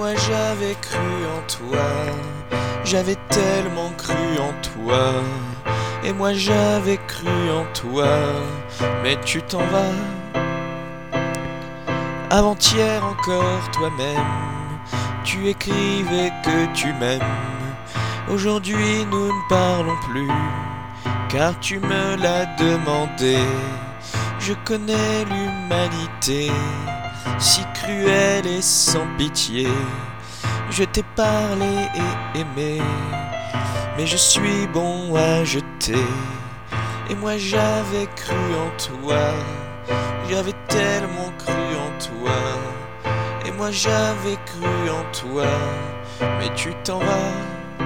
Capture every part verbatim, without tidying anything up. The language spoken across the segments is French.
moi j'avais cru en toi, j'avais tellement cru en toi. Et moi j'avais cru en toi, mais tu t'en vas. Avant-hier encore toi-même, tu écrivais que tu m'aimes. Aujourd'hui nous ne parlons plus, car tu me l'as demandé. Je connais l'humanité, si cruelle et sans pitié. Je t'ai parlé et aimé, mais je suis bon à jeter. Et moi j'avais cru en toi, j'avais tellement cru en toi. Et moi j'avais cru en toi, mais tu t'en vas.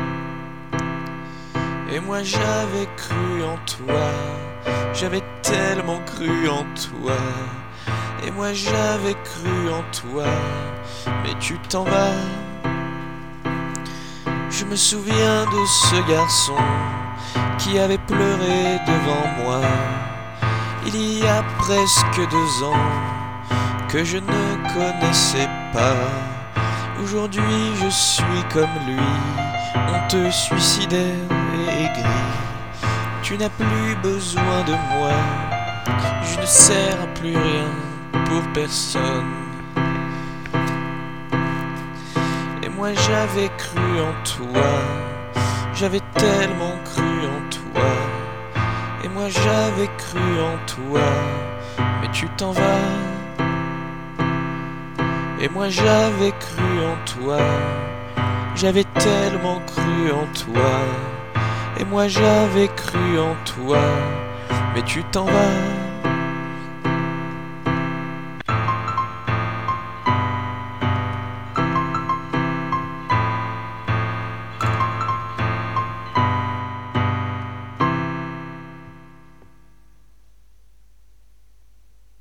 Et moi j'avais cru en toi, j'avais tellement cru en toi. Et moi j'avais cru en toi, mais tu t'en vas. Je me souviens de ce garçon qui avait pleuré devant moi. Il y a presque deux ans que je ne connaissais pas. Aujourd'hui je suis comme lui, honteux, suicidaire et aigri. Tu n'as plus besoin de moi, je ne sers à plus rien pour personne. Et moi j'avais cru en toi, j'avais tellement cru en toi. Et moi j'avais cru en toi, mais tu t'en vas. Et moi j'avais cru en toi, j'avais tellement cru en toi. Et moi j'avais cru en toi, mais tu t'en vas.